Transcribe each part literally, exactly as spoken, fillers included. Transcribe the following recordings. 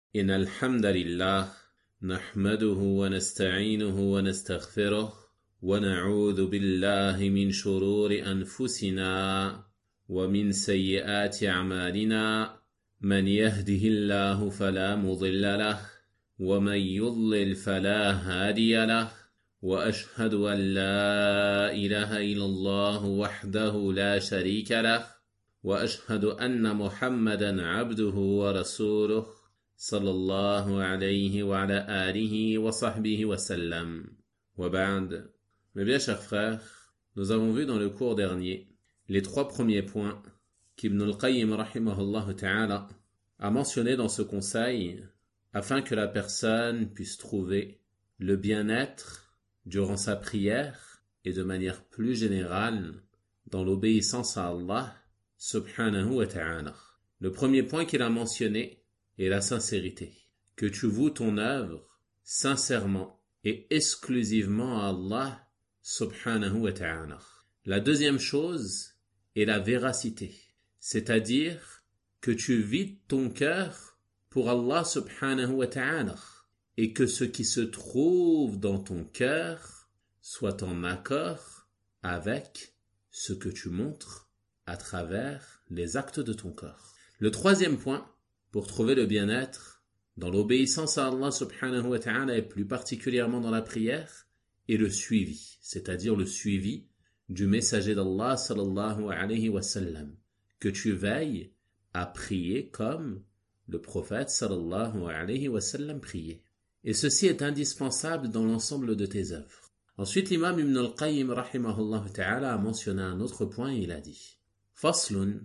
إن الحمد لله نحمده ونستعينه ونستغفره ونعوذ بالله من شرور أنفسنا ومن سيئات أعمالنا من يهده الله فلا مضل له ومن يضلل فلا هادي له وأشهد أن لا إله إلا الله وحده لا شريك له وأشهد أن محمدا عبده ورسوله صلى الله عليه وعلى آله وصحبه وسلم. وبعد. Mes bien chers frères, nous avons vu dans le cours dernier les trois premiers points qu'Ibn al-Qayyim rahimahullah ta'ala a mentionnés dans ce conseil afin que la personne puisse trouver le bien-être durant sa prière et de manière plus générale dans l'obéissance à Allah subhanahu wa ta'ala. Le premier point qu'il a mentionné est la sincérité. Que tu voues ton œuvre sincèrement et exclusivement à Allah subhanahu wa ta'ala. La deuxième chose est la véracité, c'est-à-dire que tu vides ton cœur pour Allah subhanahu wa ta'ala et que ce qui se trouve dans ton cœur soit en accord avec ce que tu montres à travers les actes de ton corps. Le troisième point, pour trouver le bien-être dans l'obéissance à Allah subhanahu wa ta'ala et plus particulièrement dans la prière, est le suivi, c'est-à-dire le suivi du messager d'Allah sallallahu alayhi wa sallam, que tu veilles à prier comme le prophète sallallahu alayhi wa sallam priait. Et ceci est indispensable dans l'ensemble de tes œuvres. Ensuite, l'imam Ibn al-Qayyim rahimahullah ta'ala a mentionné un autre point et il a dit فصل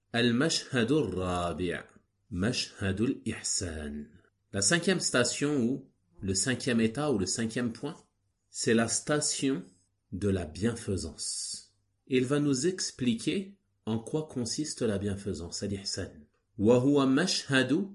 المشهد الرابع مشهد الإحسان. La cinquième station ou le cinquième état ou le cinquième point, c'est la station de la bienfaisance. Il va nous expliquer en quoi consiste la bienfaisance, al-ihsan. وهو مشهد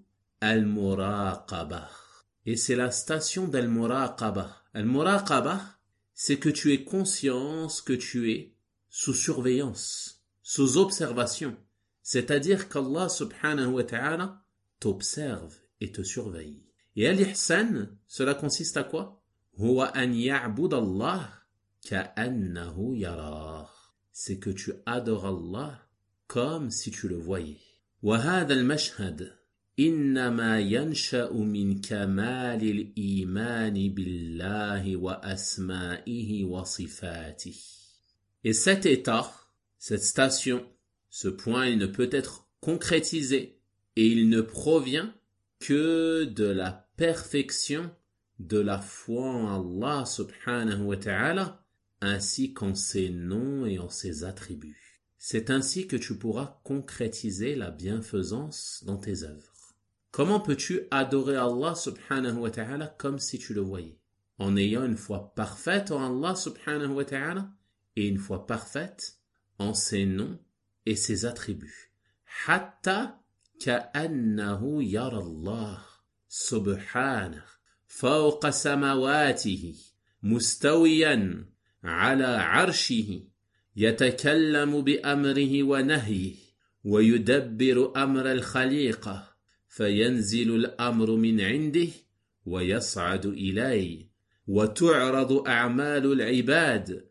المراقبة. Et c'est la station d'al-muraqaba. Al-muraqaba, c'est que tu aies conscience que tu es sous surveillance, sous observation, c'est-à-dire qu'Allah subhanahu wa ta'ala t'observe et te surveille. Et al-ihsan, cela consiste à quoi? Huwa an ya'bud Allah ka'annahu yarah. C'est que tu adores Allah comme si tu le voyais. Wa hadha al-mashhad innama yansha'u min kamal al-iman billahi wa asma'ihi wa sifatihi. Et cet état, cette station, ce point, il ne peut être concrétisé et il ne provient que de la perfection de la foi en Allah subhanahu wa ta'ala ainsi qu'en ses noms et en ses attributs. C'est ainsi que tu pourras concrétiser la bienfaisance dans tes œuvres. Comment peux-tu adorer Allah subhanahu wa ta'ala comme si tu le voyais? En ayant une foi parfaite en Allah subhanahu wa ta'ala et une foi parfaite en ses noms et ses attributs. Hatta ka'annahu yara Allah subhanahu fawqa samawatihi mustawiyan ala arshihi yatakallamu bi amrihi wa nahyihi wa yudabbiru amra al-khaliqa fayanzilu al-amru min 'indihi wa yas'adu ilayhi wa tu'radu a'malu al-'ibad.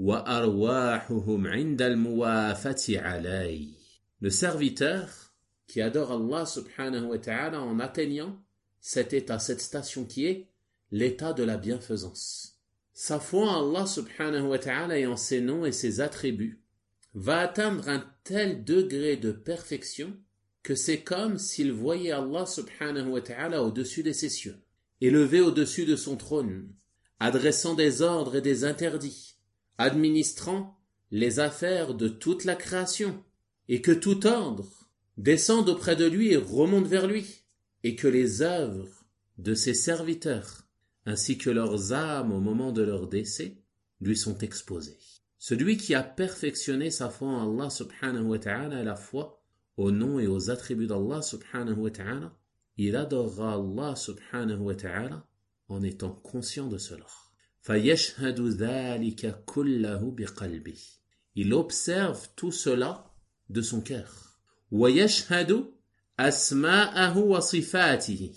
Le serviteur qui adore Allah subhanahu wa ta'ala en atteignant cet état, cette station qui est l'état de la bienfaisance. Sa foi en Allah subhanahu wa ta'ala et en ses noms et ses attributs va atteindre un tel degré de perfection que c'est comme s'il voyait Allah subhanahu wa ta'ala au-dessus de ses cieux, élevé au-dessus de son trône, adressant des ordres et des interdits, administrant les affaires de toute la création, et que tout ordre descende auprès de lui et remonte vers lui, et que les œuvres de ses serviteurs, ainsi que leurs âmes au moment de leur décès, lui sont exposées. Celui qui a perfectionné sa foi en Allah subhanahu wa ta'ala et la foi aux noms et aux attributs d'Allah subhanahu wa ta'ala, il adorera Allah subhanahu wa ta'ala en étant conscient de cela. فَيَشْهَدُ ذَلِكَ كُلَّهُ بِقَلْبِهِ. Il observe tout cela de son cœur. وَيَشْهَدُ أَسْمَاءَهُ وَصِفَاتِهِ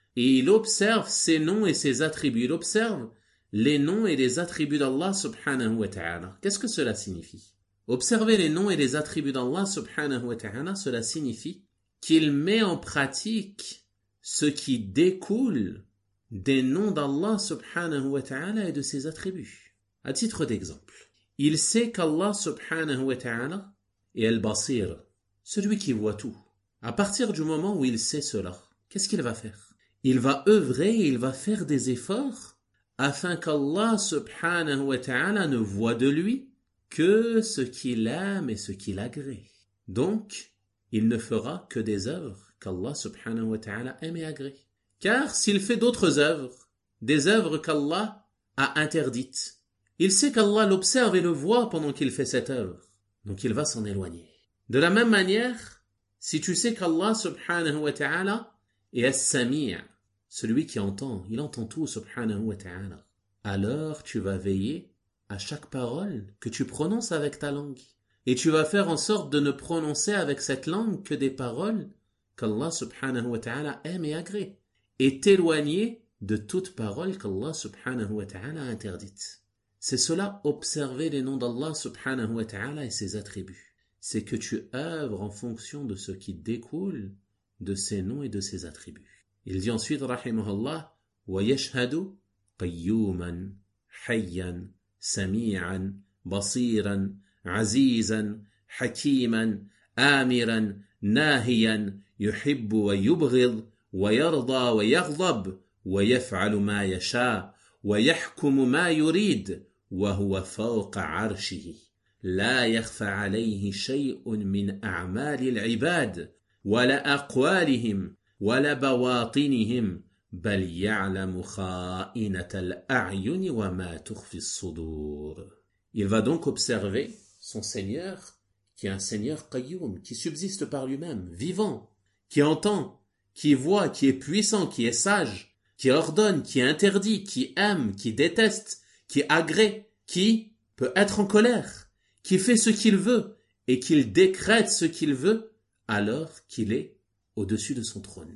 et il observe ses noms et ses attributs. Il observe les noms et les attributs d'Allah subhanahu wa ta'ala. Qu'est-ce que cela signifie? Observer les noms et les attributs d'Allah subhanahu wa ta'ala, cela signifie qu'il met en pratique ce qui découle des noms d'Allah subhanahu wa ta'ala et de ses attributs. À titre d'exemple, il sait qu'Allah subhanahu wa ta'ala est al-Basir, celui qui voit tout. À partir du moment où il sait cela, qu'est-ce qu'il va faire? Il va œuvrer et il va faire des efforts afin qu'Allah subhanahu wa ta'ala ne voie de lui que ce qu'il aime et ce qu'il agrée. Donc, il ne fera que des œuvres qu'Allah subhanahu wa ta'ala aime et agrée. Car s'il fait d'autres œuvres, des œuvres qu'Allah a interdites, il sait qu'Allah l'observe et le voit pendant qu'il fait cette œuvre. Donc il va s'en éloigner. De la même manière, si tu sais qu'Allah subhanahu wa ta'ala est as-sami', celui qui entend, il entend tout subhanahu wa ta'ala, alors tu vas veiller à chaque parole que tu prononces avec ta langue. Et tu vas faire en sorte de ne prononcer avec cette langue que des paroles qu'Allah subhanahu wa ta'ala aime et agrée. Et t'éloigner de toute parole qu'Allah subhanahu wa ta'ala a interdite. C'est cela, observer les noms d'Allah subhanahu wa ta'ala et ses attributs. C'est que tu œuvres en fonction de ce qui découle de ses noms et de ses attributs. Il dit ensuite, rahimahullah, wa yashhadu qayyuman, hayyan, sami'an, basiran, azizan, hakiman, amiran, nahiyan, yuhibbu wa yubghid, wa yarda wa yaghdab, wa yaf'alu ma yasha, wa yahkumu ma yurid, wa huwa fawqa 'arshihi. لا يخفى عليه شيء من أعمال العباد ولا أقوالهم ولا بواطنهم بل يعلم خائنة الأعين وما تخفي الصدور. Il va donc observer son Seigneur, qui est un Seigneur qayyum, qui subsiste par lui-même, vivant, qui entend, qui voit, qui est puissant, qui est sage, qui ordonne, qui interdit, qui aime, qui déteste, qui agrée, qui peut être en colère, qui fait ce qu'il veut et qu'il décrète ce qu'il veut alors qu'il est au-dessus de son trône.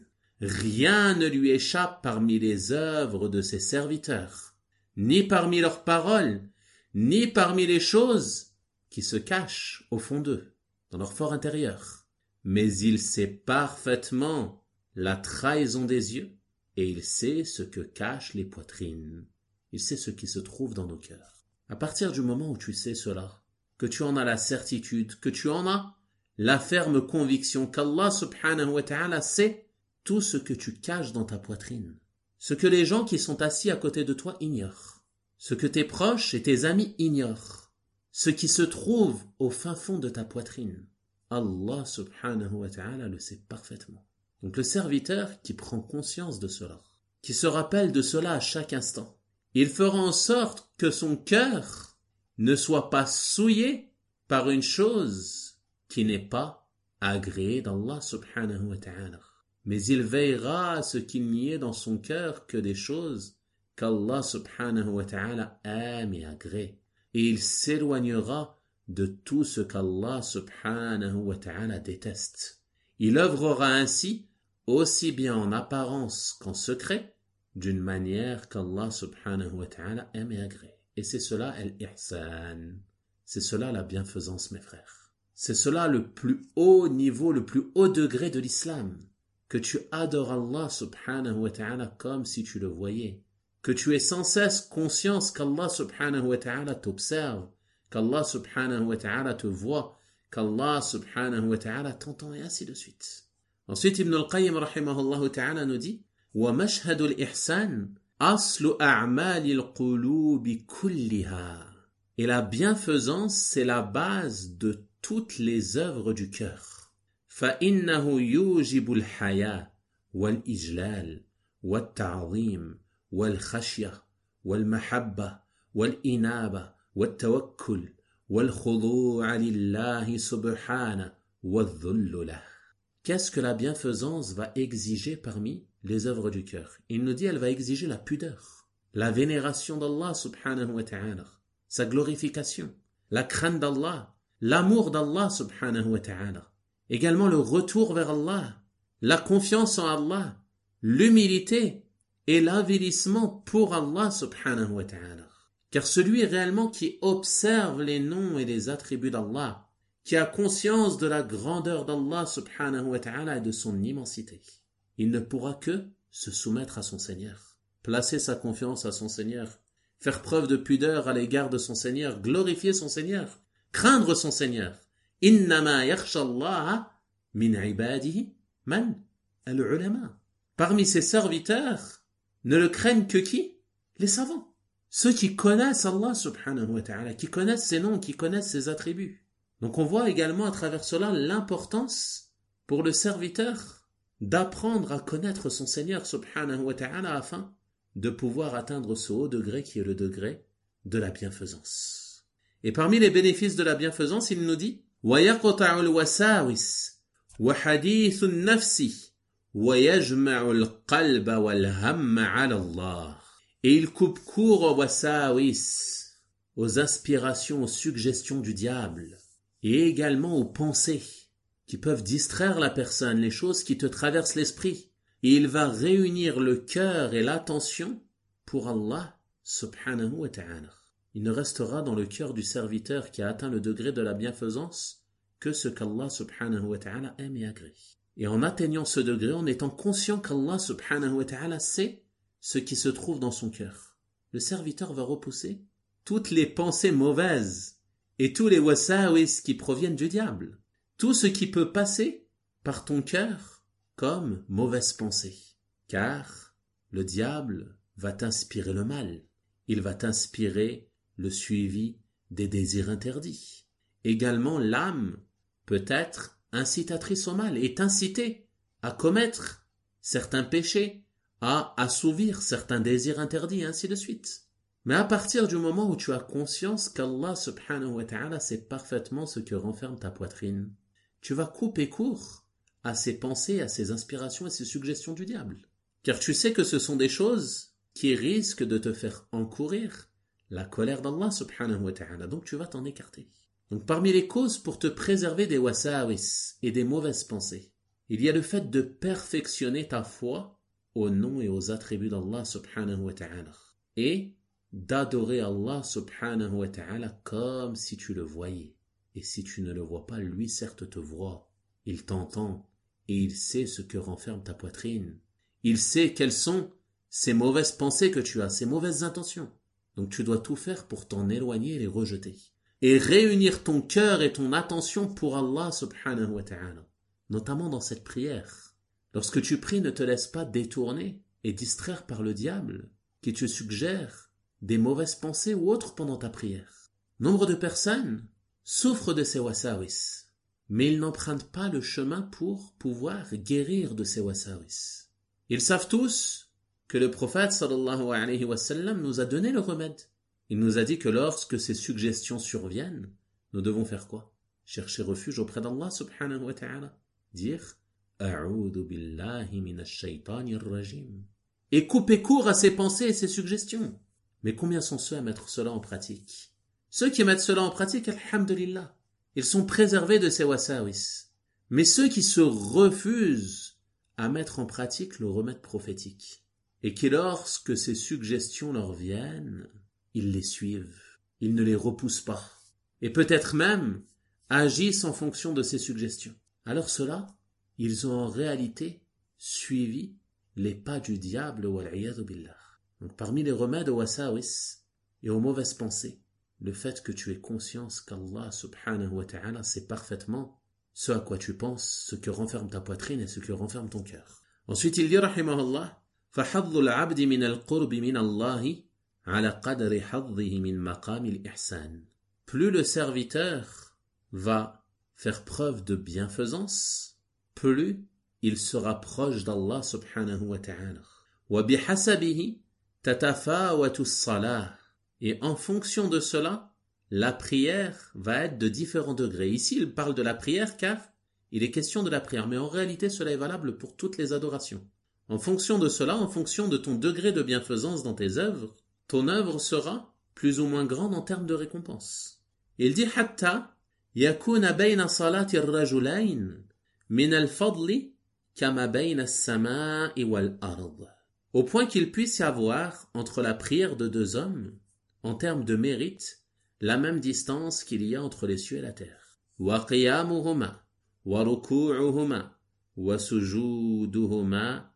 Rien ne lui échappe parmi les œuvres de ses serviteurs, ni parmi leurs paroles, ni parmi les choses qui se cachent au fond d'eux, dans leur fort intérieur. Mais il sait parfaitement la trahison des yeux et il sait ce que cachent les poitrines. Il sait ce qui se trouve dans nos cœurs. À partir du moment où tu sais cela, que tu en as la certitude, que tu en as la ferme conviction qu'Allah subhanahu wa ta'ala sait tout ce que tu caches dans ta poitrine, ce que les gens qui sont assis à côté de toi ignorent, ce que tes proches et tes amis ignorent, ce qui se trouve au fin fond de ta poitrine. Allah subhanahu wa ta'ala le sait parfaitement. Donc le serviteur qui prend conscience de cela, qui se rappelle de cela à chaque instant, il fera en sorte que son cœur ne soit pas souillé par une chose qui n'est pas agréée d'Allah subhanahu wa ta'ala. Mais il veillera à ce qu'il n'y ait dans son cœur que des choses qu'Allah subhanahu wa ta'ala aime et agrée. Et il s'éloignera de tout ce qu'Allah subhanahu wa ta'ala déteste. Il œuvrera ainsi aussi bien en apparence qu'en secret, d'une manière qu'Allah subhanahu wa ta'ala aime et agrée. Et c'est cela al-ihsan. C'est cela la bienfaisance, mes frères. C'est cela le plus haut niveau, le plus haut degré de l'islam. Que tu adores Allah subhanahu wa ta'ala comme si tu le voyais. Que tu aies sans cesse conscience qu'Allah subhanahu wa ta'ala t'observe, qu'Allah subhanahu wa ta'ala te voit, qu'Allah subhanahu wa ta'ala t'entend et ainsi de suite. Ensuite, Ibn al-Qayyim rahimahullah ta'ala nous dit wa mashhadul ihsan aslu a'malil qulubi kulliha. Et la bienfaisance, c'est la base de toutes les œuvres du cœur. فإنه يوجب الحياة والإجلال والتعظيم والخشية والمحبة والإنابة والتوكل والخضوع لله سبحانه والذل له. Qu'est-ce que la bienfaisance va exiger parmi les œuvres du cœur? Il nous dit, elle va exiger la pudeur, la vénération d'Allah subhanahu wa ta'ala, sa glorification, la crainte d'Allah, l'amour d'Allah subhanahu wa ta'ala, également le retour vers Allah, la confiance en Allah, l'humilité et l'avilissement pour Allah subhanahu wa ta'ala. Car celui réellement qui observe les noms et les attributs d'Allah, qui a conscience de la grandeur d'Allah subhanahu wa ta'ala et de son immensité, il ne pourra que se soumettre à son Seigneur, placer sa confiance à son Seigneur, faire preuve de pudeur à l'égard de son Seigneur, glorifier son Seigneur, craindre son Seigneur. Innama yakhsha Allah min ibadihi man al-ulama. Parmi ses serviteurs, ne le craignent que qui? Les savants. Ceux qui connaissent Allah subhanahu wa ta'ala, qui connaissent ses noms, qui connaissent ses attributs. Donc on voit également à travers cela l'importance pour le serviteur d'apprendre à connaître son Seigneur subhanahu wa ta'ala afin de pouvoir atteindre ce haut degré qui est le degré de la bienfaisance. Et parmi les bénéfices de la bienfaisance, il nous dit وَيَقْطَعُ الْوَسَاوِسِ وَحَدِيثُ النَّفْسِ وَيَجْمَعُ الْقَلْبَ وَالْهَمَّ عَلَى اللَّهِ. Et il coupe court aux wasawis, aux aspirations, aux suggestions du diable, et également aux pensées qui peuvent distraire la personne, les choses qui te traversent l'esprit. Et il va réunir le cœur et l'attention pour Allah subhanahu wa ta'ala. Il ne restera dans le cœur du serviteur qui a atteint le degré de la bienfaisance que ce qu'Allah subhanahu wa ta'ala aime et agrée. Et en atteignant ce degré, en étant conscient qu'Allah subhanahu wa ta'ala sait ce qui se trouve dans son cœur, le serviteur va repousser toutes les pensées mauvaises et tous les wasawis qui proviennent du diable. Tout ce qui peut passer par ton cœur comme mauvaise pensée. Car le diable va t'inspirer le mal. Il va t'inspirer le suivi des désirs interdits. Également, l'âme peut être incitatrice au mal et t'inciter à commettre certains péchés, à assouvir certains désirs interdits, et ainsi de suite. Mais à partir du moment où tu as conscience qu'Allah subhanahu wa ta'ala sait parfaitement ce que renferme ta poitrine, tu vas couper court à ces pensées, à ces inspirations et ces suggestions du diable. Car tu sais que ce sont des choses qui risquent de te faire encourir la colère d'Allah subhanahu wa ta'ala. Donc tu vas t'en écarter. Donc parmi les causes pour te préserver des wasawis et des mauvaises pensées, il y a le fait de perfectionner ta foi aux noms et aux attributs d'Allah subhanahu wa ta'ala et d'adorer Allah subhanahu wa ta'ala comme si tu le voyais. Et si tu ne le vois pas, lui certes te voit, il t'entend et il sait ce que renferme ta poitrine. Il sait quelles sont ces mauvaises pensées que tu as, ces mauvaises intentions. Donc tu dois tout faire pour t'en éloigner et les rejeter. Et réunir ton cœur et ton attention pour Allah subhanahu wa ta'ala, notamment dans cette prière. Lorsque tu pries, ne te laisse pas détourner et distraire par le diable qui te suggère des mauvaises pensées ou autres pendant ta prière. Nombre de personnes souffrent de ces wasawis, mais ils n'empruntent pas le chemin pour pouvoir guérir de ces wasawis. Ils savent tous que le prophète sallallahu alayhi wa sallam nous a donné le remède. Il nous a dit que lorsque ces suggestions surviennent, nous devons faire quoi? Chercher refuge auprès d'Allah subhanahu wa ta'ala. Dire A'udhu billahi minash shaytanir rajim. Et couper court à ses pensées et ses suggestions. Mais combien sont ceux à mettre cela en pratique? Ceux qui mettent cela en pratique, alhamdulillah, ils sont préservés de ces wasawis. Mais ceux qui se refusent à mettre en pratique le remède prophétique, et qui lorsque ces suggestions leur viennent, ils les suivent, ils ne les repoussent pas, et peut-être même agissent en fonction de ces suggestions. Alors cela, ils ont en réalité suivi les pas du diable, wal-'iyadhu billah. Donc parmi les remèdes aux wasawis et aux mauvaises pensées, le fait que tu aies conscience qu'Allah subhanahu wa ta'ala sait parfaitement ce à quoi tu penses, ce que renferme ta poitrine et ce que renferme ton cœur. Ensuite il dit rahimahullah فَحَظُّ الْعَبْدِ مِنَ الْقُرْبِ مِنَ اللَّهِ عَلَى قَدْرِ حَظِّهِ مِنْ مَقَامِ الْإِحْسَانِ. Plus le serviteur va faire preuve de bienfaisance, plus il sera proche d'Allah subhanahu wa ta'ala. وَبِحَسَبِهِ تَتَفَاوَتُ الصَّلَاةِ. Et en fonction de cela, la prière va être de différents degrés. Ici, il parle de la prière car il est question de la prière, mais en réalité, cela est valable pour toutes les adorations. En fonction de cela, en fonction de ton degré de bienfaisance dans tes œuvres, ton œuvre sera plus ou moins grande en termes de récompense. Il dit « Hatta yakuna bayna salati ar-rajulayn min al-fadli kama bayna as-sama'i wal ard. Au point qu'il puisse y avoir entre la prière de deux hommes, en termes de mérite, la même distance qu'il y a entre les cieux et la terre. Wa qiyamuhuma, wa ruku'uhuma, wa sujuduhuma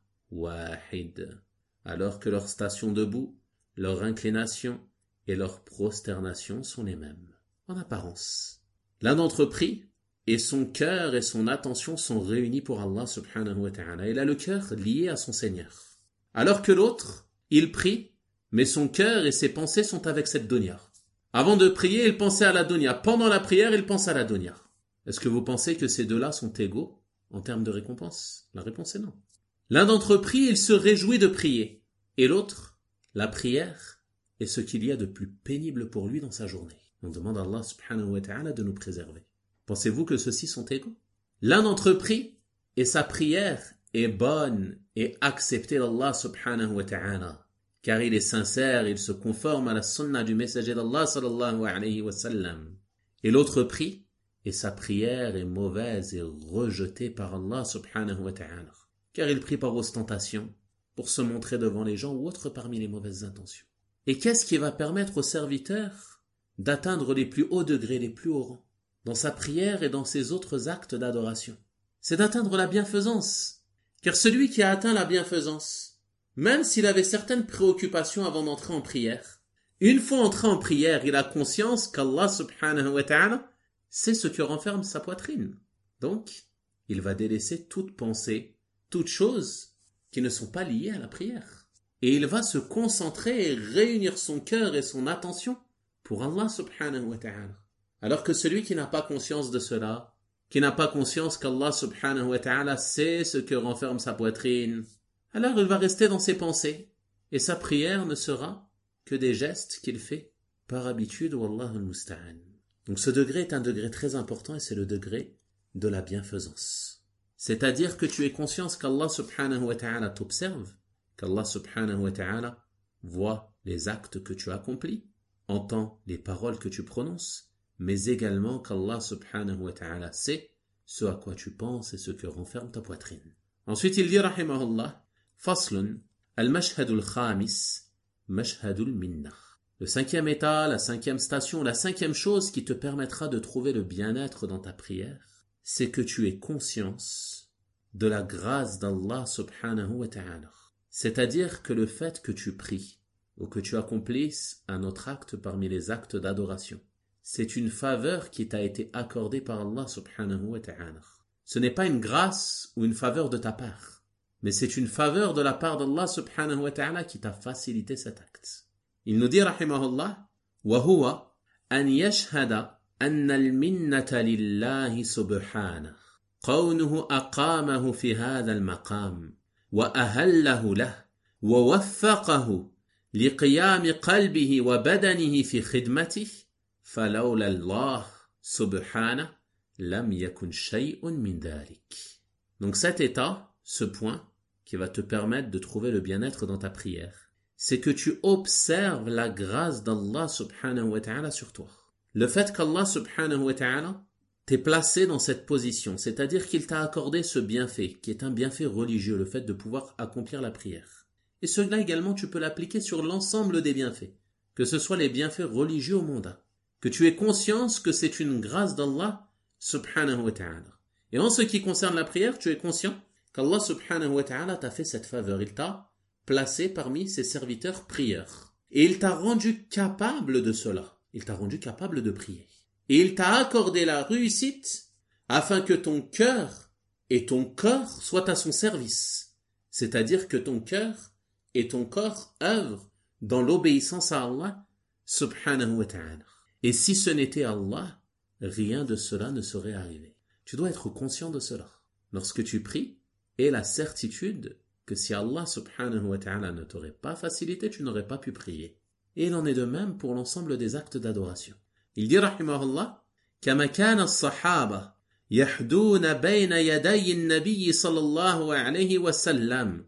wahid. Alors que leur station debout, leur inclination et leur prosternation sont les mêmes, en apparence. L'un d'entre eux prie, et son cœur et son attention sont réunis pour Allah subhanahu wa ta'ala. Il a le cœur lié à son Seigneur. Alors que l'autre, il prie, mais son cœur et ses pensées sont avec cette dunya. Avant de prier, il pensait à la dunya. Pendant la prière, il pense à la dunya. Est-ce que vous pensez que ces deux-là sont égaux en termes de récompense? La réponse est non. L'un d'entre eux prie, il se réjouit de prier. Et l'autre, la prière est ce qu'il y a de plus pénible pour lui dans sa journée. On demande à Allah subhanahu wa ta'ala de nous préserver. Pensez-vous que ceux-ci sont égaux? L'un d'entre eux prie, et sa prière est bonne et acceptée d'Allah subhanahu wa ta'ala. Car il est sincère, il se conforme à la sunna du messager d'Allah sallallahu alayhi wa sallam. Et l'autre prie, et sa prière est mauvaise et rejetée par Allah subhanahu wa ta'ala. Car il prie par ostentation, pour se montrer devant les gens ou autre parmi les mauvaises intentions. Et qu'est-ce qui va permettre au serviteur d'atteindre les plus hauts degrés, les plus hauts rangs, dans sa prière et dans ses autres actes d'adoration? C'est d'atteindre la bienfaisance. Car celui qui a atteint la bienfaisance, même s'il avait certaines préoccupations avant d'entrer en prière, une fois entré en prière, il a conscience qu'Allah subhanahu wa ta'ala sait ce que renferme sa poitrine. Donc, il va délaisser toute pensée, toute chose qui ne sont pas liées à la prière. Et il va se concentrer et réunir son cœur et son attention pour Allah subhanahu wa ta'ala. Alors que celui qui n'a pas conscience de cela, qui n'a pas conscience qu'Allah subhanahu wa ta'ala sait ce que renferme sa poitrine, alors il va rester dans ses pensées, et sa prière ne sera que des gestes qu'il fait par habitude, wallahu al-musta'an. Donc ce degré est un degré très important et c'est le degré de la bienfaisance. C'est-à-dire que tu aies conscience qu'Allah subhanahu wa ta'ala t'observe, qu'Allah subhanahu wa ta'ala voit les actes que tu accomplis, entend les paroles que tu prononces, mais également qu'Allah subhanahu wa ta'ala sait ce à quoi tu penses et ce que renferme ta poitrine. Ensuite il dit rahimahullah, faslun al-mashhadul khamis, mashhadul minnah. Le cinquième état, la cinquième station, la cinquième chose qui te permettra de trouver le bien-être dans ta prière, c'est que tu aies conscience de la grâce d'Allah subhanahu wa ta'ala. C'est-à-dire que le fait que tu pries ou que tu accomplisses un autre acte parmi les actes d'adoration, c'est une faveur qui t'a été accordée par Allah subhanahu wa ta'ala. Ce n'est pas une grâce ou une faveur de ta part, mais c'est une faveur de la part d'Allah subhanahu wa ta'ala qui t'a facilité cet acte. Il nous dit rahimahullah, wa huwa an yashhada anna al-minnata lillahi subhanahu qawnuhu aqamahu fi hadha al-maqam wa ahallahu lahu wa waffaqahu liqiyam qalbihi wa badanihi fi khidmatihi falawla Allah subhanahu lam yakun shay'un min dhalik. Donc cet état, ce point qui va te permettre de trouver le bien-être dans ta prière, c'est que tu observes la grâce d'Allah subhanahu wa ta'ala sur toi. Le fait qu'Allah subhanahu wa ta'ala t'ait placé dans cette position, c'est-à-dire qu'il t'a accordé ce bienfait, qui est un bienfait religieux, le fait de pouvoir accomplir la prière. Et cela également, tu peux l'appliquer sur l'ensemble des bienfaits, que ce soit les bienfaits religieux ou mondains. Que tu aies conscience que c'est une grâce d'Allah subhanahu wa ta'ala. Et en ce qui concerne la prière, tu es conscient qu'Allah subhanahu wa ta'ala t'a fait cette faveur, il t'a placé parmi ses serviteurs prieurs. Et il t'a rendu capable de cela. Il t'a rendu capable de prier. Et il t'a accordé la réussite afin que ton cœur et ton corps soient à son service. C'est-à-dire que ton cœur et ton corps œuvrent dans l'obéissance à Allah subhanahu wa ta'ala. Et si ce n'était Allah, rien de cela ne serait arrivé. Tu dois être conscient de cela. Lorsque tu pries, aie la certitude que si Allah subhanahu wa ta'ala ne t'aurait pas facilité, tu n'aurais pas pu prier. Et il en est de même pour l'ensemble des actes d'adoration. Il dit rahimahullah, كما كان الصحابة يحدون بين يدي النبي صلى الله عليه وسلم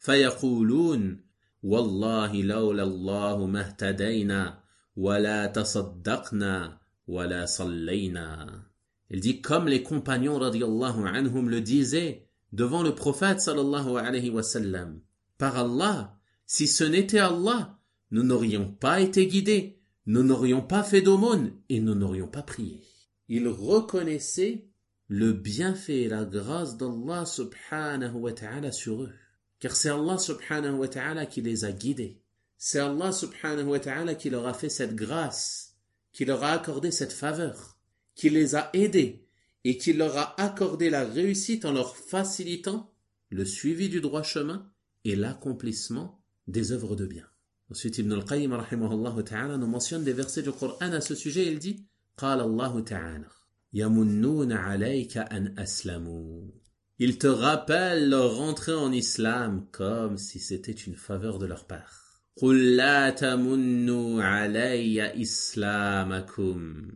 فيقولون والله لولا الله ما اهتدينا ولا تصدقنا ولا صلينا. Il dit comme les compagnons radiyallahu anhum le disaient devant le prophète sallallahu alayhi wa sallam. Par Allah, si ce n'était Allah, nous n'aurions pas été guidés, nous n'aurions pas fait d'aumône et nous n'aurions pas prié. Ils reconnaissaient le bienfait et la grâce d'Allah subhanahu wa ta'ala sur eux. Car c'est Allah subhanahu wa ta'ala qui les a guidés. C'est Allah subhanahu wa ta'ala qui leur a fait cette grâce, qui leur a accordé cette faveur, qui les a aidés et qui leur a accordé la réussite en leur facilitant le suivi du droit chemin et l'accomplissement des œuvres de bien. Ensuite, Ibn al-Qayyim rahimahullah ta'ala nous mentionne des versets du Coran à ce sujet. Il dit قال الله تعالى يمنون عليك أن أسلموا. Ils te rappellent leur entrée en islam comme si c'était une faveur de leur part. قل لا تمنوا علي إسلامكم.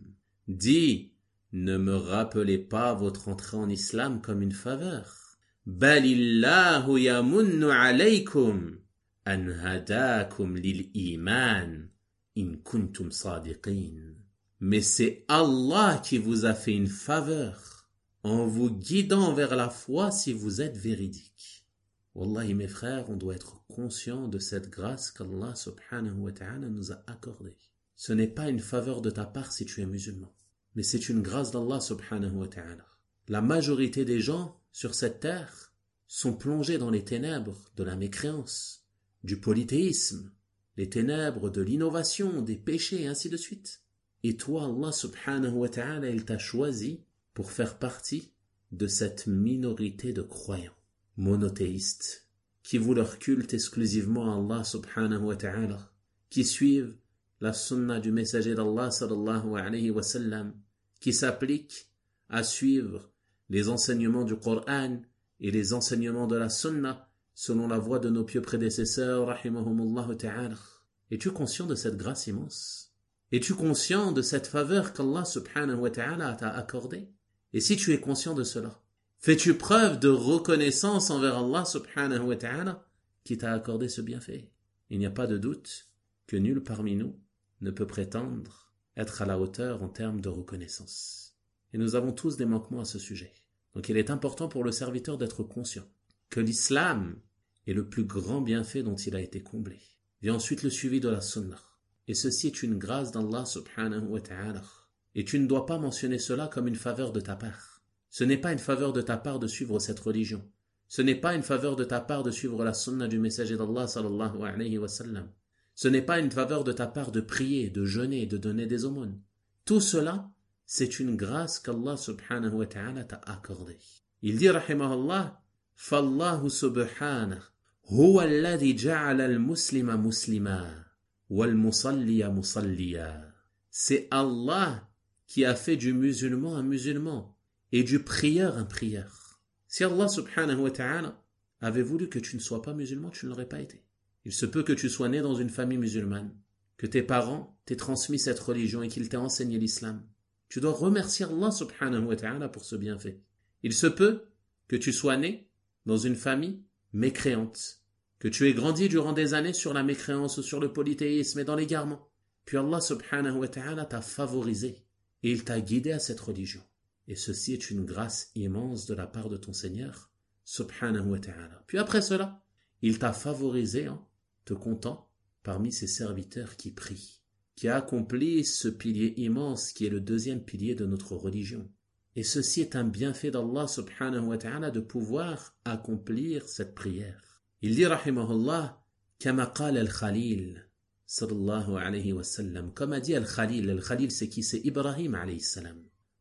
Dis, ne me rappelez pas votre entrée en islam comme une faveur. بل الله يمن عليكم أن هداكم للإيمان إن كنتم صادقين. Mais c'est Allah qui vous a fait une faveur en vous guidant vers la foi si vous êtes véridique. Wallahi mes frères, on doit être conscient de cette grâce qu'Allah subhanahu wa ta'ala nous a accordée. Ce n'est pas une faveur de ta part si tu es musulman, mais c'est une grâce d'Allah subhanahu wa ta'ala. La majorité des gens sur cette terre sont plongés dans les ténèbres de la mécréance, du polythéisme, les ténèbres de l'innovation, des péchés et ainsi de suite. Et toi, Allah subhanahu wa ta'ala, il t'a choisi pour faire partie de cette minorité de croyants, monothéistes, qui vouent leur culte exclusivement à Allah subhanahu wa ta'ala, qui suivent la sunna du messager d'Allah sallallahu alayhi wa sallam, qui s'appliquent à suivre les enseignements du Coran et les enseignements de la sunna selon la voie de nos pieux prédécesseurs, rahimahumullah ta'ala. Es-tu conscient de cette grâce immense? Es-tu conscient de cette faveur qu'Allah subhanahu wa ta'ala t'a accordée? Et si tu es conscient de cela, fais-tu preuve de reconnaissance envers Allah subhanahu wa ta'ala qui t'a accordé ce bienfait? Il n'y a pas de doute que nul parmi nous ne peut prétendre être à la hauteur en termes de reconnaissance. Et nous avons tous des manquements à ce sujet. Donc il est important pour le serviteur d'être conscient que l'islam est le plus grand bienfait dont il a été comblé. Vient ensuite le suivi de la sunnah. Et ceci est une grâce d'Allah subhanahu wa ta'ala. Et tu ne dois pas mentionner cela comme une faveur de ta part. Ce n'est pas une faveur de ta part de suivre cette religion. Ce n'est pas une faveur de ta part de suivre la sunna du messager d'Allah sallallahu alayhi wa sallam. Ce n'est pas une faveur de ta part de prier, de jeûner, de donner des aumônes. Tout cela, c'est une grâce qu'Allah subhanahu wa ta'ala t'a accordée. Il dit rahimahullah, فَاللَّهُ سُبْحَانَهُ هُوَ الَّذِي جَعَلَ الْمُسْلِمَ مُسْلِمًا وَالْمُصَلِّيَ مُصَلِّيًا. C'est Allah qui a fait du musulman un musulman et du prieur un prieur. Si Allah subhanahu wa ta'ala avait voulu que tu ne sois pas musulman, tu ne l'aurais pas été. Il se peut que tu sois né dans une famille musulmane, que tes parents t'aient transmis cette religion et qu'ils t'aient enseigné l'islam. Tu dois remercier Allah subhanahu wa ta'ala pour ce bienfait. Il se peut que tu sois né dans une famille mécréante, que tu aies grandi durant des années sur la mécréance ou sur le polythéisme et dans l'égarement. Puis Allah subhanahu wa ta'ala t'a favorisé et il t'a guidé à cette religion. Et ceci est une grâce immense de la part de ton Seigneur subhanahu wa ta'ala. Puis après cela, il t'a favorisé en te comptant parmi ses serviteurs qui prient, qui accomplissent ce pilier immense qui est le deuxième pilier de notre religion. Et ceci est un bienfait d'Allah subhanahu wa ta'ala de pouvoir accomplir cette prière. Il dit rahimahullah, kama qala al-Khalil sallallahu alayhi wa sallam, comme a dit al-Khalil. Al-Khalil c'est qui? C'est Ibrahim alayhi salam.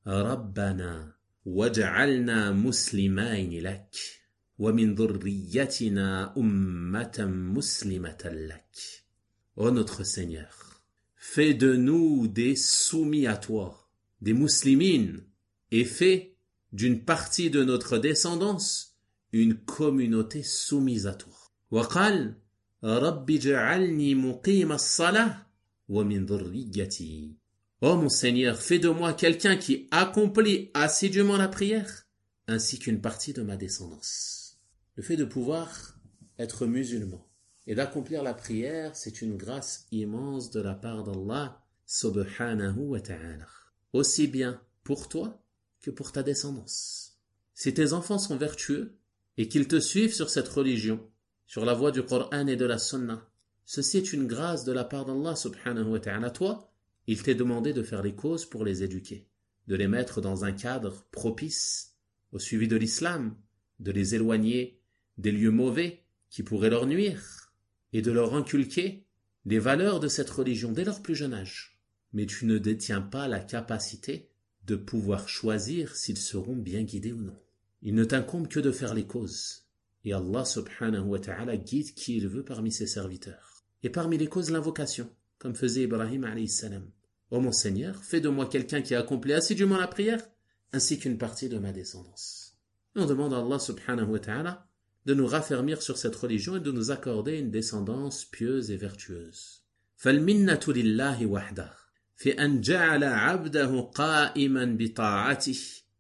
Rabbana waj'alna muslimayn lak wa min dhurriyyatina ummatan muslimatan lak. Ô notre Seigneur, fais de nous des soumis à toi, des muslimines, et fais d'une partie de notre descendance une communauté soumise à toi. وقال رب اجعلني مقيم الصلاة ومن ذريتي. Ô mon Seigneur, fais de moi quelqu'un qui accomplit assidûment la prière, ainsi qu'une partie de ma descendance. Le fait de pouvoir être musulman et d'accomplir la prière, c'est une grâce immense de la part d'Allah subhanahu wa ta'ala, aussi bien pour toi que pour ta descendance. Si tes enfants sont vertueux, et qu'ils te suivent sur cette religion, sur la voie du Coran et de la Sunna. Ceci est une grâce de la part d'Allah subhanahu wa ta'ala. Toi, il t'est demandé de faire les causes pour les éduquer, de les mettre dans un cadre propice au suivi de l'islam, de les éloigner des lieux mauvais qui pourraient leur nuire et de leur inculquer les valeurs de cette religion dès leur plus jeune âge. Mais tu ne détiens pas la capacité de pouvoir choisir s'ils seront bien guidés ou non. Il ne t'incombe que de faire les causes. Et Allah subhanahu wa ta'ala guide qui il veut parmi ses serviteurs. Et parmi les causes, l'invocation, comme faisait Ibrahim alayhi salam. Ô mon Seigneur, fais de moi quelqu'un qui a accompli assidûment la prière, ainsi qu'une partie de ma descendance. Et on demande à Allah subhanahu wa ta'ala de nous raffermir sur cette religion et de nous accorder une descendance pieuse et vertueuse. فَالْمِنَّةُ لِلَّهِ وَحْدَهُ في أن جعل عبده قائما بطاعته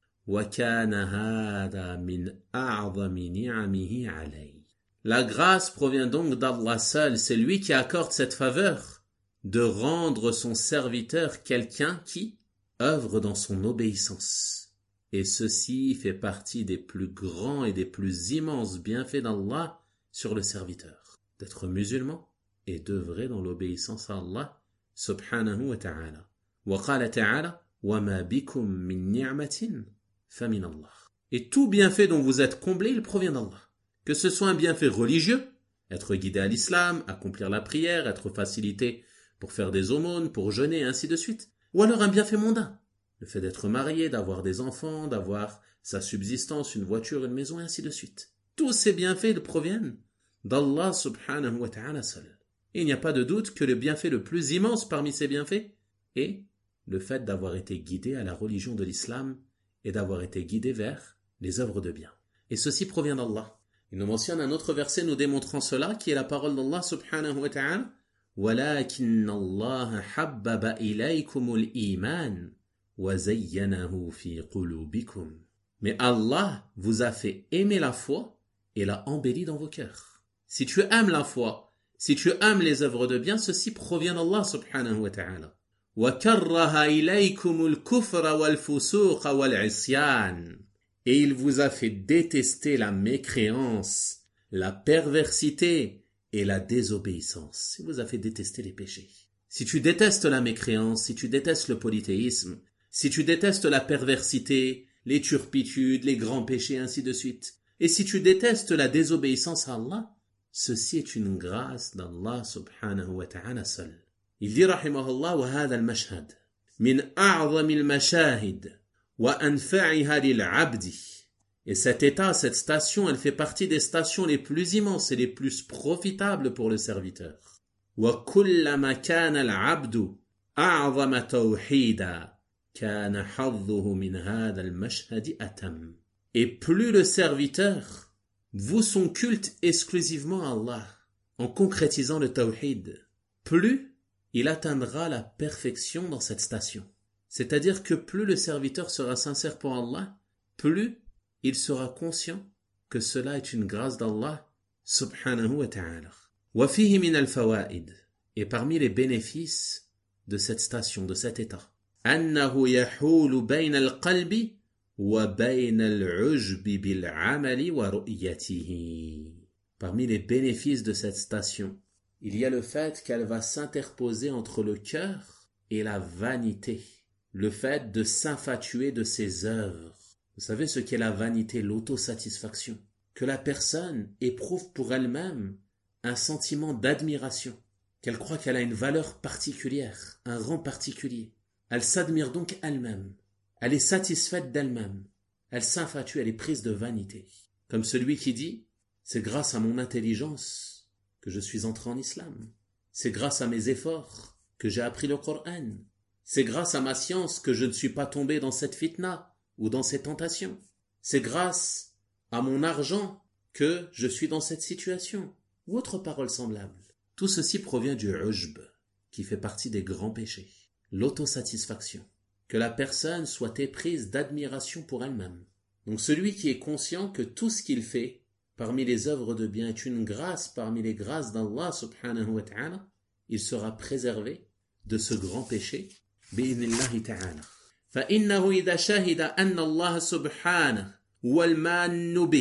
وكان هذا من أعظم نعمه عليه. La grâce provient donc d'Allah seul, c'est lui qui accorde cette faveur de rendre son serviteur quelqu'un qui œuvre dans son obéissance. Et ceci fait partie des plus grands et des plus immenses bienfaits d'Allah sur le serviteur, d'être musulman et d'œuvrer dans l'obéissance à Allah subhanahu wa ta'ala. Wa qala ta'ala wa ma bikum min ni'matin fa min Allah. Et tout bienfait dont vous êtes comblé, il provient d'Allah. Que ce soit un bienfait religieux, être guidé à l'islam, accomplir la prière, être facilité pour faire des aumônes, pour jeûner, et ainsi de suite. Ou alors un bienfait mondain, le fait d'être marié, d'avoir des enfants, d'avoir sa subsistance, une voiture, une maison, et ainsi de suite. Tous ces bienfaits ils proviennent d'Allah subhanahu wa ta'ala seul. Et il n'y a pas de doute que le bienfait le plus immense parmi ces bienfaits est le fait d'avoir été guidé à la religion de l'islam et d'avoir été guidé vers les œuvres de bien. Et ceci provient d'Allah. Il nous mentionne un autre verset nous démontrant cela, qui est la parole d'Allah subhanahu wa ta'ala. وَلَكِنَّ اللَّهَ حَبَّبَ إِلَيْكُمُ الْإِيمَانَ وَزَيَّنَهُ فِي قُلُوبِكُمْ. Mais Allah vous a fait aimer la foi et l'a embellie dans vos cœurs. Si tu aimes la foi, si tu aimes les œuvres de bien, ceci provient d'Allah subhanahu wa ta'ala. وَكَرَّهَ إِلَيْكُمُ الْكُفْرَ وَالْفُسُوقَ وَالْعِصْيَانَ. Et il vous a fait détester la mécréance, la perversité et la désobéissance. Il vous a fait détester les péchés. Si tu détestes la mécréance, si tu détestes le polythéisme, si tu détestes la perversité, les turpitudes, les grands péchés, ainsi de suite, et si tu détestes la désobéissance à Allah, ceci est une grâce d'Allah subhanahu wa ta'ala seul. Il dit rahimahullah wa hadha al-mashhad min a'zami al-mashahid wa anfa'iha lil-'abdi. Et cet état, cette station, elle fait partie des stations les plus immenses et les plus profitables pour le serviteur. Wa kullama kana al-'abdu a'zama tawhida kana hadduhu min hadha al-mashhad atam. Et plus le serviteur voue son culte exclusivement à Allah, en concrétisant le tawhid, plus il atteindra la perfection dans cette station. C'est-à-dire que plus le serviteur sera sincère pour Allah, plus il sera conscient que cela est une grâce d'Allah subhanahu wa ta'ala. Wa fihi min al-fawaid. Et parmi les bénéfices de cette station, de cet état, annahu yahulu bayna al-qalbi wa bayna al-'ujbi bil-'amali wa ru'yatihi. Parmi les bénéfices de cette station, il y a le fait qu'elle va s'interposer entre le cœur et la vanité, le fait de s'infatuer de ses œuvres. Vous savez ce qu'est la vanité, l'autosatisfaction, que la personne éprouve pour elle-même un sentiment d'admiration, qu'elle croit qu'elle a une valeur particulière, un rang particulier. Elle s'admire donc elle-même, elle est satisfaite d'elle-même, elle s'infatue, elle est prise de vanité. Comme celui qui dit « c'est grâce à mon intelligence que je suis entré en islam. C'est grâce à mes efforts que j'ai appris le Coran. C'est grâce à ma science que je ne suis pas tombé dans cette fitna ou dans ces tentations. C'est grâce à mon argent que je suis dans cette situation. » Ou autre parole semblable. Tout ceci provient du ujb, qui fait partie des grands péchés. L'autosatisfaction. Que la personne soit éprise d'admiration pour elle-même. Donc celui qui est conscient que tout ce qu'il fait parmi les œuvres de bien est une grâce parmi les grâces d'Allah subhanahu wa ta'ala, il sera préservé de ce grand péché bi'idhnillahi ta'ala. فإنه إذا شهد أن الله سبحانه هو المان به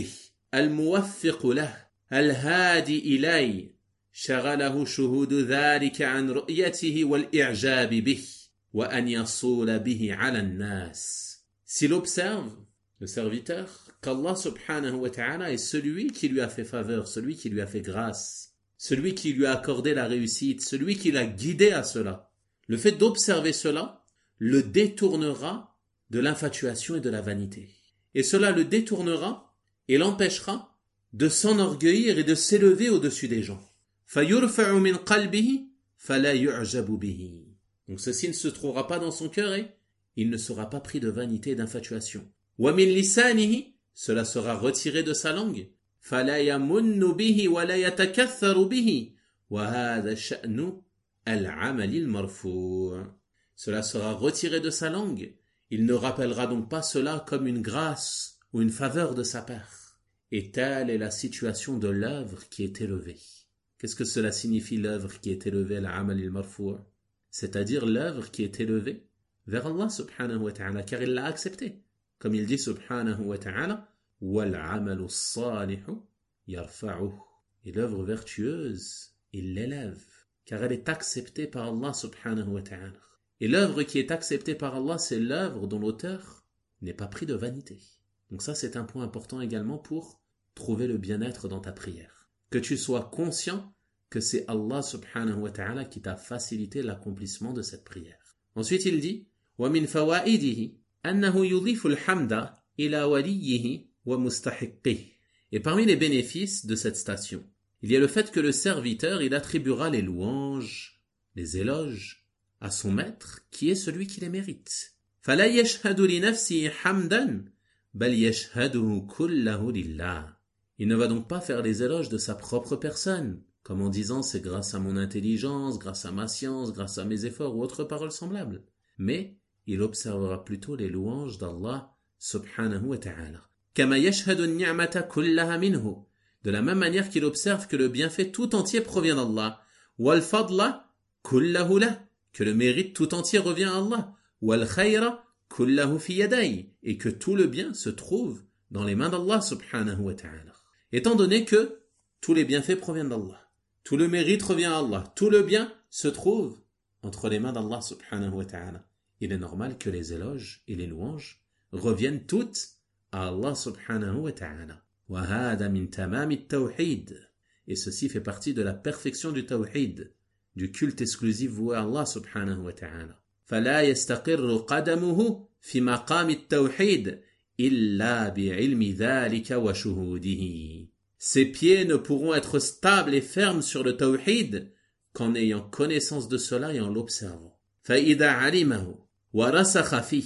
الموفق له الهادي إليه شغله شهود ذلك عن رؤيته والإعجاب به وأن يصول به على الناس. S'il observe, le serviteur, qu'Allah subhanahu wa ta'ala est celui qui lui a fait faveur, celui qui lui a fait grâce, celui qui lui a accordé la réussite, celui qui l'a guidé à cela, le fait d'observer cela le détournera de l'infatuation et de la vanité. Et cela le détournera et l'empêchera de s'enorgueillir et de s'élever au-dessus des gens. فَيُرْفَعُ مِنْ قَلْبِهِ فَلَا يُعْجَبُ بِهِ. Donc ceci ne se trouvera pas dans son cœur et il ne sera pas pris de vanité et d'infatuation. وَمِنْ لِسَانِهِ. Cela sera retiré de sa langue. فَلَا يَمُنُّ بِهِ وَلَا يَتَكَثَّرُ بِهِ وَهَذَا شَأْنُ الْعَمَلِ الْمَرْفُوعِ. Cela sera retiré de sa langue. Il ne rappellera donc pas cela comme une grâce ou une faveur de sa part. Et telle est la situation de l'œuvre qui est élevée. Qu'est-ce que cela signifie, l'œuvre qui est élevée, العمل المرفوع? C'est-à-dire l'œuvre qui est élevée vers Allah subhanahu wa ta'ala, car il l'a accepté. Comme il dit subhanahu wa ta'ala, وَالْعَمَلُ الصَّالِحُ يَرْفَعُهُ. Et l'œuvre vertueuse, il l'élève, car elle est acceptée par Allah subhanahu wa ta'ala. Et l'œuvre qui est acceptée par Allah, c'est l'œuvre dont l'auteur n'est pas pris de vanité. Donc ça, c'est un point important également pour trouver le bien-être dans ta prière. Que tu sois conscient que c'est Allah subhanahu wa ta'ala qui t'a facilité l'accomplissement de cette prière. Ensuite, il dit وَمِنْ فَوَائِدِهِ أَنَّهُ يُضِيفُ الْحَمْدَ إِلَى وَلِيِّهِ وَمُسْتَحِقِّهِ. Et parmi les bénéfices de cette station, il y a le fait que le serviteur, il attribuera les louanges, les éloges à son maître, qui est celui qui les mérite. فَلَا يَشْهَدُ لِنَفْسِهِ حَمْدًا بَلْ يَشْهَدُهُ كُلَّهُ لِلَّهِ. Il ne va donc pas faire les éloges de sa propre personne, comme en disant c'est grâce à mon intelligence, grâce à ma science, grâce à mes efforts ou autres paroles semblables. Mais il observera plutôt les louanges d'Allah subhanahu wa ta'ala. كَمَا يَشْهَدُ النِّعْمَةَ كُلَّهَا مِنْهُ. De la même manière qu'il observe que le bienfait tout entier provient d'Allah. وَالْفَضْلَ كُلَّهُ لَهُ. Que le mérite tout entier revient à Allah. وَالْخَيْرَ كُلَّهُ فِي يَدَيْهِ. Et que tout le bien se trouve dans les mains d'Allah subhanahu wa ta'ala. Étant donné que tous les bienfaits proviennent d'Allah, tout le mérite revient à Allah, tout le bien se trouve entre les mains d'Allah subhanahu wa ta'ala, il est normal que les éloges et les louanges reviennent toutes à Allah subhanahu wa ta'ala. وَهَذَا مِنْ تَمَامِ التَّوْحِيدِ. Et ceci fait partie de la perfection du tawhid, du culte exclusif voué à Allah subhanahu wa ta'ala. فَلَا يَسْتَقِرُّ قَدَمُهُ فِي مَقَامِ التَّوْحِيدِ إِلَّا بِعِلْمِ ذَلِكَ وَشُهُودِهِ. Ses pieds ne pourront être stables et fermes sur le tawhid qu'en ayant connaissance de cela et en l'observant. فَإِذَا عَلِمَهُ وَرَسَخَ فِيهِ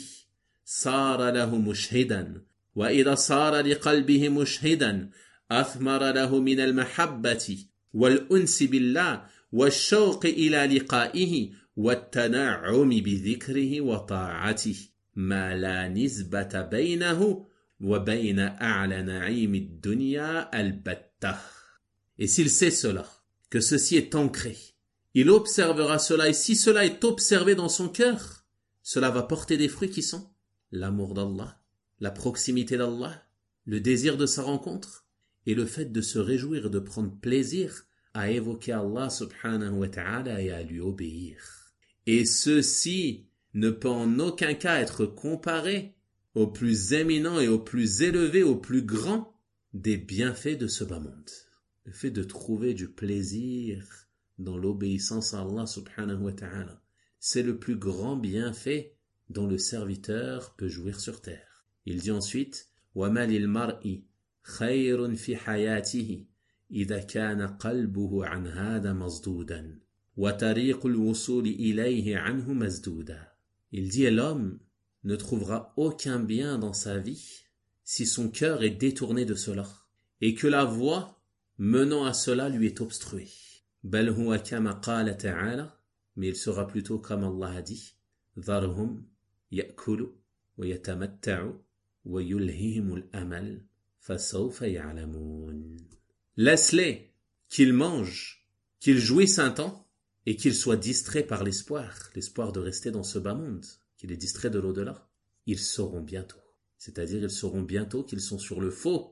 صَارَ لَهُ مُشْهِدًا وَإِذَا صَارَ لِقَلْبِهِ مُشْهِدًا أَثْمَرَ لَهُ مِنَ الْمَحَبَّةِ وَالْأُنْسِ بِاللَّهِ وَالشَّوْقِ إِلَى لِقَائِهِ وَالتَّنَعُّمِ بِذِكْرِهِ وَطَاعَتِهِ ما لا نسبة بينه وبين أعلى نعيم الدنيا البتة. Et s'il sait cela, que ceci est ancré, il observera cela, et si cela est observé dans son cœur, cela va porter des fruits qui sont l'amour d'Allah, la proximité d'Allah, le désir de sa rencontre, et le fait de se réjouir et de prendre plaisir à évoquer Allah subhanahu wa ta'ala et à lui obéir. Et ceci ne peut en aucun cas être comparé au plus éminent et au plus élevé, au plus grand des bienfaits de ce bas monde. Le fait de trouver du plaisir dans l'obéissance à Allah subhanahu wa ta'ala, c'est le plus grand bienfait dont le serviteur peut jouir sur terre. Il dit ensuite وَمَا لِلْمَرْءِ خَيْرٌ فِي حَيَاتِهِ إِذَا كَانَ قَلْبُهُ عَنْ هَذَا مَصْدُودًا وَطَرِيقُ الْوُصُولِ إِلَيْهِ عَنْهُ مَسْدُودًا. Il dit, et l'homme ne trouvera aucun bien dans sa vie si son cœur est détourné de cela, et que la voie menant à cela lui est obstruée. بَلْ هُوَ كَمَا قَالَ تَعَالَى. Mais il sera plutôt comme Allah a dit, ذَرْهُمْ يَأْكُلُوا وَيَتَمَتَّعُوا وَيُلْهِهِمُ الْأَمَلِ فَسَوْفَ يَعْلَمُونَ. Laisse-les, qu'ils mangent, qu'ils jouissent un temps, et qu'ils soient distraits par l'espoir, l'espoir de rester dans ce bas monde, qu'il est distrait de l'au-delà. Ils sauront bientôt. C'est-à-dire, ils sauront bientôt qu'ils sont sur le faux,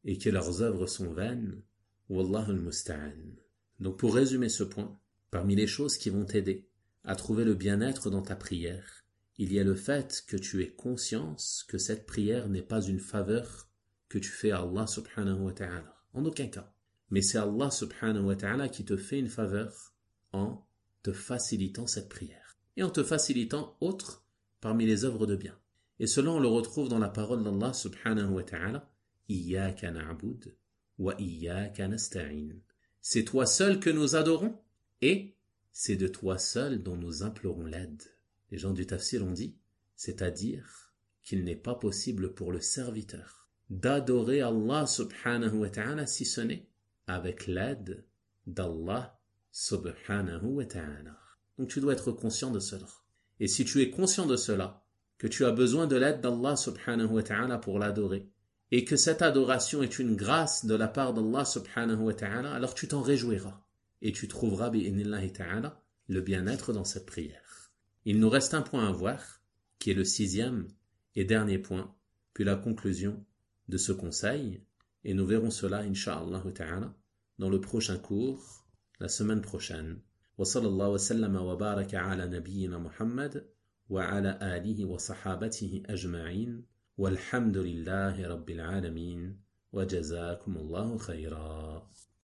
et que leurs œuvres sont vaines. Wallahu al-musta'an. Donc pour résumer ce point, parmi les choses qui vont t'aider à trouver le bien-être dans ta prière, il y a le fait que tu aies conscience que cette prière n'est pas une faveur que tu fais à Allah subhanahu wa ta'ala. En aucun cas. Mais c'est Allah subhanahu wa ta'ala qui te fait une faveur en te facilitant cette prière. Et en te facilitant autre parmi les œuvres de bien. Et cela on le retrouve dans la parole d'Allah subhanahu wa ta'ala. Iyyaka na'bud wa iyyaka nasta'in. C'est toi seul que nous adorons et c'est de toi seul dont nous implorons l'aide. Les gens du tafsir ont dit, c'est-à-dire qu'il n'est pas possible pour le serviteur d'adorer Allah subhanahu wa ta'ala si ce n'est avec l'aide d'Allah subhanahu wa ta'ala. Donc tu dois être conscient de cela. Et si tu es conscient de cela, que tu as besoin de l'aide d'Allah subhanahu wa ta'ala pour l'adorer, et que cette adoration est une grâce de la part d'Allah subhanahu wa ta'ala, alors tu t'en réjouiras. Et tu trouveras bi'inillahi ta'ala le bien-être dans cette prière. Il nous reste un point à voir, qui est le sixième et dernier point, puis la conclusion de ce conseil, et nous verrons cela, insha'Allah ta'ala, dans le prochain cours, la semaine prochaine. Wa sallallahu wa sallama wa baraka ala nabiyyina Muhammad, wa ala alihi wa sahabatihi ajma'in, walhamdulillahi rabbil alamin, wa jazakumullahu khayra.